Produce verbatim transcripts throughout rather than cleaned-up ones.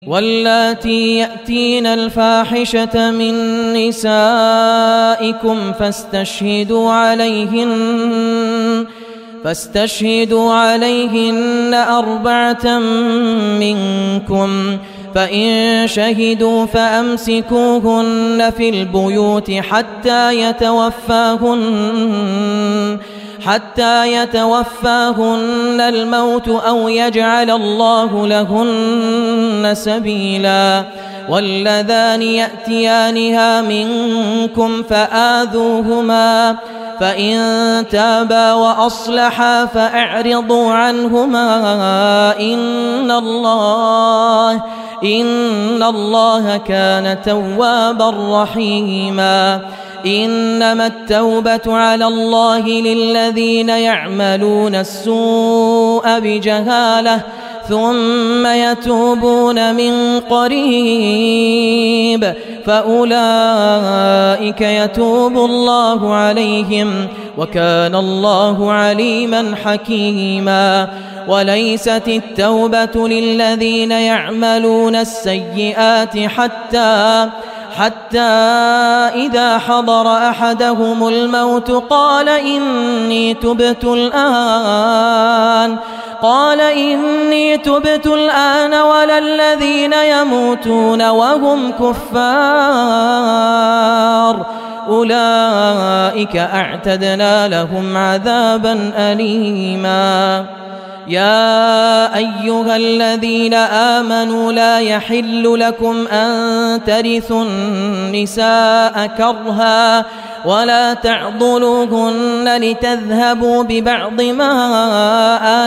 واللاتي يأتين الفاحشة من نسائكم فاستشهدوا عليهن فاستشهدوا عليهن أربعة منكم فإن شهدوا فأمسكوهن في البيوت حتى يتوفاهن حتى يتوفاهن الموت أو يجعل الله لهن سبيلا. واللذان يأتيانها منكم فآذوهما فإن تابا وأصلحا فأعرضوا عنهما إن الله إن الله كان توابا رحيما. إنما التوبة على الله للذين يعملون السوء بجهالة ثم يتوبون من قريب فأولئك يتوب الله عليهم وكان الله عليما حكيما. وليست التوبة للذين يعملون السيئات حتى حتى إذا حضر أحدهم الموت قال إني تبت الآن قال إني تبت الآن ولا الذين يموتون وهم كفار أولئك أعتدنا لهم عذابا أليما. يا أيها الذين آمنوا لا يحل لكم أن ترثوا النساء كرها ولا تعضلوهن لتذهبوا ببعض ما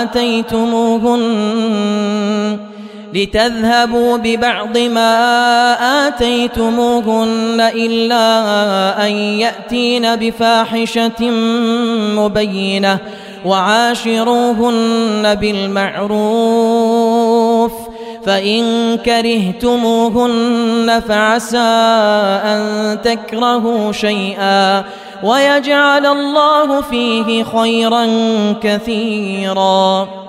آتيتموهن لتذهبوا ببعض ما آتيتموهن إلا أن يأتين بفاحشة مبينة وعاشروهن بالمعروف فإن كرهتموهن فعسى أن تكرهوا شيئا ويجعل الله فيه خيرا كثيرا.